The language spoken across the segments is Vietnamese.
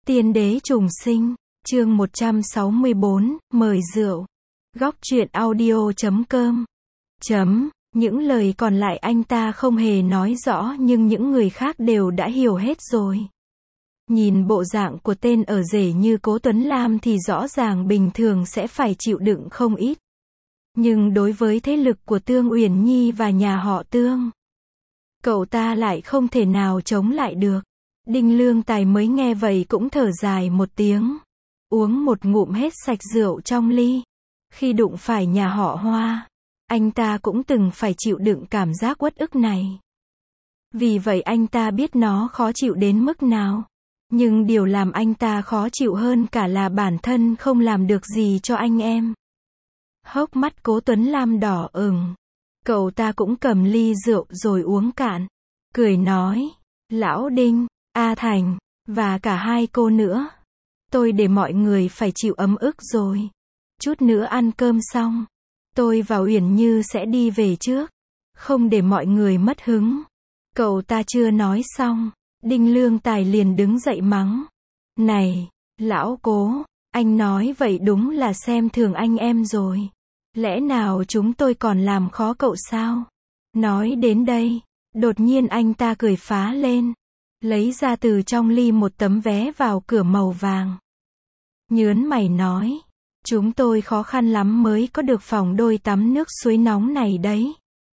Tiên đế trùng sinh, chương 164, mời rượu. Góc truyện audio.com. Những lời còn lại anh ta không hề nói rõ nhưng những người khác đều đã hiểu hết rồi. Nhìn bộ dạng của tên ở rể như Cố Tuấn Lam thì rõ ràng bình thường sẽ phải chịu đựng không ít. Nhưng đối với thế lực của Tương Uyển Nhi và nhà họ Tương, cậu ta lại không thể nào chống lại được. Đinh Lương Tài mới nghe vậy cũng thở dài một tiếng, uống một ngụm hết sạch rượu trong ly. Khi đụng phải nhà họ Hoa, anh ta cũng từng phải chịu đựng cảm giác uất ức này. Vì vậy anh ta biết nó khó chịu đến mức nào. Nhưng điều làm anh ta khó chịu hơn cả là bản thân không làm được gì cho anh em. Hốc mắt Cố Tuấn Lam đỏ ửng. Cậu ta cũng cầm ly rượu rồi uống cạn. Cười nói, Lão Đinh, A Thành, và cả hai cô nữa. Tôi để mọi người phải chịu ấm ức rồi. Chút nữa ăn cơm xong, tôi và Uyển Như sẽ đi về trước. Không để mọi người mất hứng. Cậu ta chưa nói xong, Đinh Lương Tài liền đứng dậy mắng. Này, Lão Cố, anh nói vậy đúng là xem thường anh em rồi. Lẽ nào chúng tôi còn làm khó cậu sao? Nói đến đây, đột nhiên anh ta cười phá lên. Lấy ra từ trong ly một tấm vé vào cửa màu vàng. Nhớn mày nói, chúng tôi khó khăn lắm mới có được phòng đôi tắm nước suối nóng này đấy.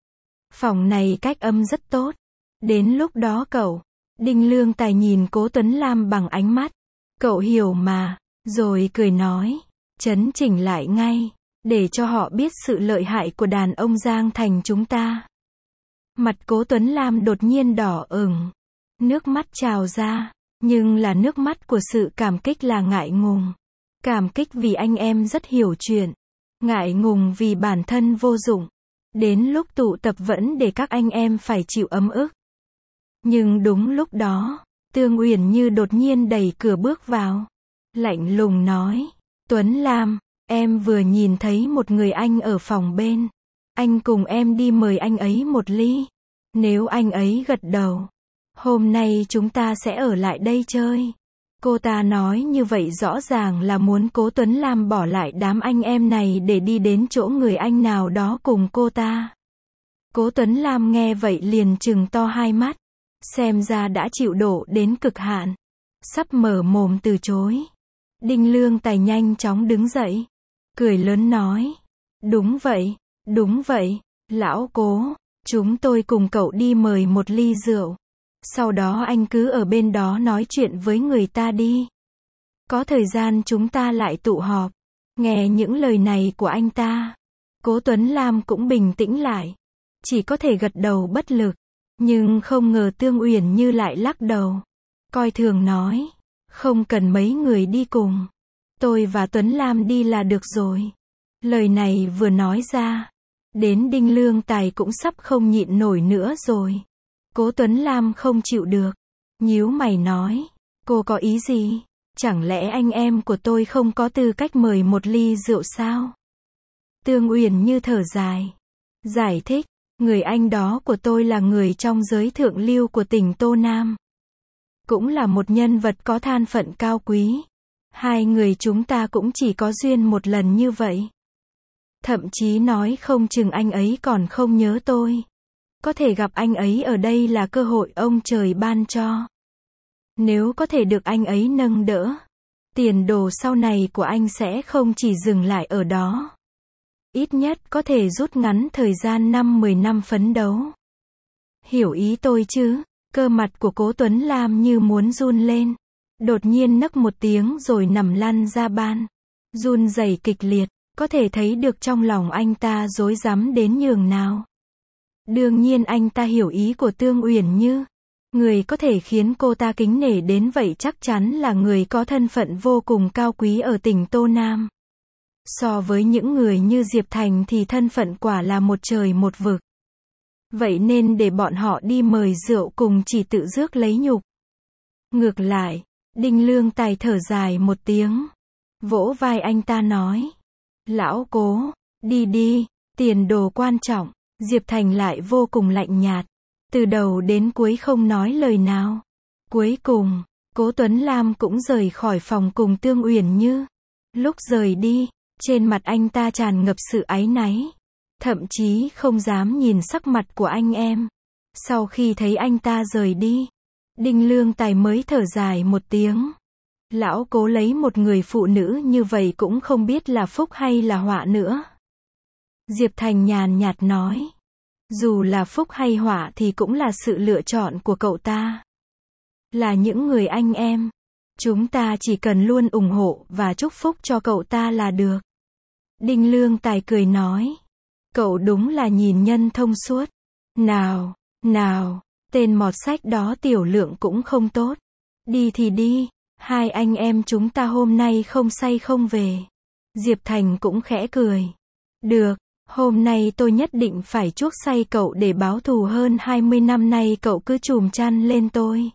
Phòng này cách âm rất tốt. Đến lúc đó cậu, Đinh Lương Tài nhìn Cố Tuấn Lam bằng ánh mắt. Cậu hiểu mà, rồi cười nói, chấn chỉnh lại ngay, để cho họ biết sự lợi hại của đàn ông Giang Thành chúng ta. Mặt Cố Tuấn Lam đột nhiên đỏ ửng. Nước mắt trào ra, nhưng là nước mắt của sự cảm kích, là ngại ngùng. Cảm kích vì anh em rất hiểu chuyện. Ngại ngùng vì bản thân vô dụng. Đến lúc tụ tập vẫn để các anh em phải chịu ấm ức. Nhưng đúng lúc đó, Tương Uyển Như đột nhiên đẩy cửa bước vào. Lạnh lùng nói, Tuấn Lam, em vừa nhìn thấy một người anh ở phòng bên. Anh cùng em đi mời anh ấy một ly. Nếu anh ấy gật đầu, hôm nay chúng ta sẽ ở lại đây chơi. Cô ta nói như vậy rõ ràng là muốn Cố Tuấn Lam bỏ lại đám anh em này để đi đến chỗ người anh nào đó cùng cô ta. Cố Tuấn Lam nghe vậy liền trừng to hai mắt. Xem ra đã chịu đổ đến cực hạn. Sắp mở mồm từ chối. Đinh Lương Tài nhanh chóng đứng dậy. Cười lớn nói. Đúng vậy, Lão Cố. Chúng tôi cùng cậu đi mời một ly rượu. Sau đó anh cứ ở bên đó nói chuyện với người ta đi. Có thời gian chúng ta lại tụ họp. Nghe những lời này của anh ta, Cố Tuấn Lam cũng bình tĩnh lại. Chỉ có thể gật đầu bất lực. Nhưng không ngờ Tương Uyển Như lại lắc đầu. Coi thường nói. Không cần mấy người đi cùng. Tôi và Tuấn Lam đi là được rồi. Lời này vừa nói ra, đến Đinh Lương Tài cũng sắp không nhịn nổi nữa rồi. Cố Tuấn Lam không chịu được. Nhíu mày nói. Cô có ý gì? Chẳng lẽ anh em của tôi không có tư cách mời một ly rượu sao? Tương Uyển Như thở dài. Giải thích. Người anh đó của tôi là người trong giới thượng lưu của tỉnh Tô Nam. Cũng là một nhân vật có thân phận cao quý. Hai người chúng ta cũng chỉ có duyên một lần như vậy. Thậm chí nói không chừng anh ấy còn không nhớ tôi. Có thể gặp anh ấy ở đây là cơ hội ông trời ban cho. Nếu có thể được anh ấy nâng đỡ, tiền đồ sau này của anh sẽ không chỉ dừng lại ở đó. Ít nhất có thể rút ngắn thời gian 5-10 năm phấn đấu. Hiểu ý tôi chứ? Cơ mặt của Cố Tuấn Lam như muốn run lên. Đột nhiên nấc một tiếng rồi nằm lăn ra ban. Run rẩy kịch liệt, có thể thấy được trong lòng anh ta rối rắm đến nhường nào. Đương nhiên anh ta hiểu ý của Tương Uyển Như. Người có thể khiến cô ta kính nể đến vậy chắc chắn là người có thân phận vô cùng cao quý ở tỉnh Tô Nam. So với những người như Diệp Thành thì thân phận quả là một trời một vực. Vậy nên để bọn họ đi mời rượu cùng chỉ tự rước lấy nhục. Ngược lại, Đinh Lương Tài thở dài một tiếng. Vỗ vai anh ta nói. Lão Cố, đi đi, tiền đồ quan trọng. Diệp Thành lại vô cùng lạnh nhạt. Từ đầu đến cuối không nói lời nào. Cuối cùng, Cố Tuấn Lam cũng rời khỏi phòng cùng Tương Uyển Như. Lúc rời đi, trên mặt anh ta tràn ngập sự áy náy. Thậm chí không dám nhìn sắc mặt của anh em. Sau khi thấy anh ta rời đi, Đinh Lương Tài mới thở dài một tiếng. Lão Cố lấy một người phụ nữ như vậy cũng không biết là phúc hay là họa nữa. Diệp Thành nhàn nhạt nói. Dù là phúc hay họa thì cũng là sự lựa chọn của cậu ta. Là những người anh em. Chúng ta chỉ cần luôn ủng hộ và chúc phúc cho cậu ta là được. Đinh Lương Tài cười nói. Cậu đúng là nhìn nhân thông suốt. Nào, tên mọt sách đó tiểu lượng cũng không tốt. Đi thì đi, hai anh em chúng ta hôm nay không say không về. Diệp Thành cũng khẽ cười. Được, hôm nay tôi nhất định phải chuốc say cậu để báo thù, hơn 20 năm nay cậu cứ chùm chăn lên tôi.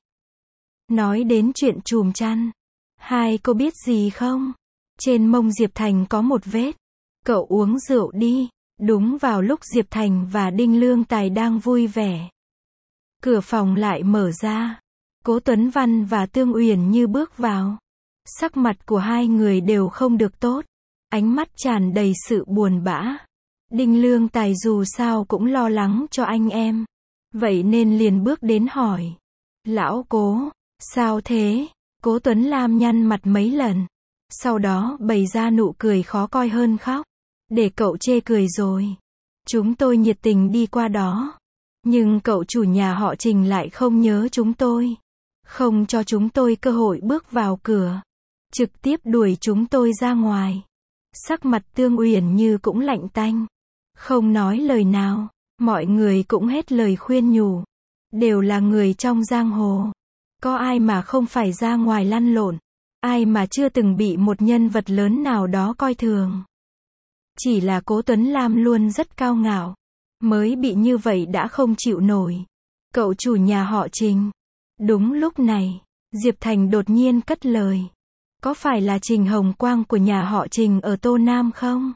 Nói đến chuyện chùm chăn, hai cô biết gì không? Trên mông Diệp Thành có một vết. Cậu uống rượu đi. Đúng vào lúc Diệp Thành và Đinh Lương Tài đang vui vẻ, cửa phòng lại mở ra. Cố Tuấn Văn và Tương Uyển Như bước vào. Sắc mặt của hai người đều không được tốt. Ánh mắt tràn đầy sự buồn bã. Đinh Lương Tài dù sao cũng lo lắng cho anh em. Vậy nên liền bước đến hỏi. Lão Cố, sao thế? Cố Tuấn Lam nhăn mặt mấy lần. Sau đó bày ra nụ cười khó coi hơn khóc. Để cậu chê cười rồi. Chúng tôi nhiệt tình đi qua đó. Nhưng cậu chủ nhà họ Trình lại không nhớ chúng tôi. Không cho chúng tôi cơ hội bước vào cửa. Trực tiếp đuổi chúng tôi ra ngoài. Sắc mặt Tương Uyển Như cũng lạnh tanh. Không nói lời nào. Mọi người cũng hết lời khuyên nhủ. Đều là người trong giang hồ. Có ai mà không phải ra ngoài lăn lộn. Ai mà chưa từng bị một nhân vật lớn nào đó coi thường. Chỉ là Cố Tuấn Lam luôn rất cao ngạo. Mới bị như vậy đã không chịu nổi. Cậu chủ nhà họ Trình. Đúng lúc này, Diệp Thành đột nhiên cất lời. Có phải là Trình Hồng Quang của nhà họ Trình ở Tô Nam không?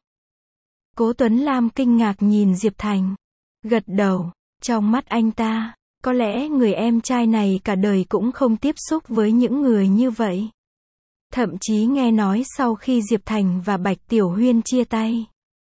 Cố Tuấn Lam kinh ngạc nhìn Diệp Thành. Gật đầu. Trong mắt anh ta, có lẽ người em trai này cả đời cũng không tiếp xúc với những người như vậy. Thậm chí nghe nói sau khi Diệp Thành và Bạch Tiểu Huyên chia tay,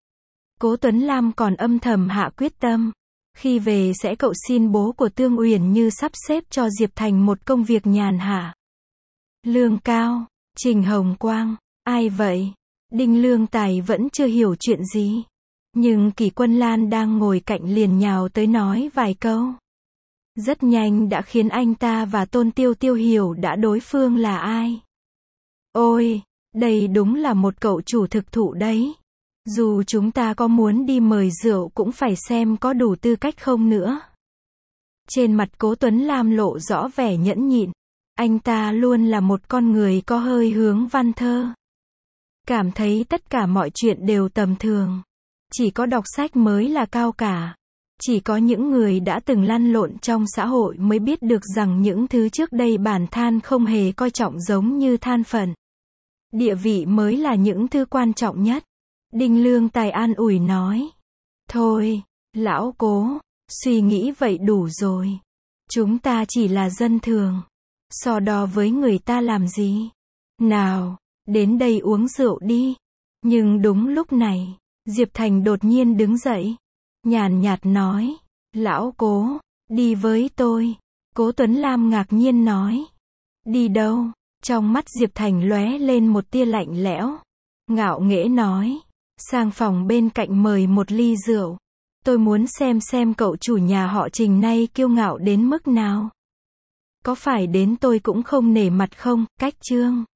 Cố Tuấn Lam còn âm thầm hạ quyết tâm. Khi về sẽ cầu xin bố của Tương Uyển Như sắp xếp cho Diệp Thành một công việc nhàn hạ. Lương cao, Trình Hồng Quang, ai vậy? Đinh Lương Tài vẫn chưa hiểu chuyện gì. Nhưng Kỳ Quân Lan đang ngồi cạnh liền nhào tới nói vài câu. Rất nhanh đã khiến anh ta và Tôn Tiêu Tiêu hiểu đã đối phương là ai. Ôi, đây đúng là một cậu chủ thực thụ đấy. Dù chúng ta có muốn đi mời rượu cũng phải xem có đủ tư cách không nữa. Trên mặt Cố Tuấn Lam lộ rõ vẻ nhẫn nhịn. Anh ta luôn là một con người có hơi hướng văn thơ. Cảm thấy tất cả mọi chuyện đều tầm thường. Chỉ có đọc sách mới là cao cả. Chỉ có những người đã từng lăn lộn trong xã hội mới biết được rằng những thứ trước đây bản than không hề coi trọng giống như than phận. Địa vị mới là những thứ quan trọng nhất. Đinh Lương Tài an ủi nói. Thôi, lão Cố, suy nghĩ vậy đủ rồi. Chúng ta chỉ là dân thường. So đo với người ta làm gì? Nào, đến đây uống rượu đi. Nhưng đúng lúc này, Diệp Thành đột nhiên đứng dậy. Nhàn nhạt nói. Lão Cố, đi với tôi. Cố Tuấn Lam ngạc nhiên nói. Đi đâu? Trong mắt Diệp Thành lóe lên một tia lạnh lẽo. Ngạo nghễ nói. Sang phòng bên cạnh mời một ly rượu. Tôi muốn xem cậu chủ nhà họ Trình nay kiêu ngạo đến mức nào. Có phải đến tôi cũng không nể mặt không? Cách chương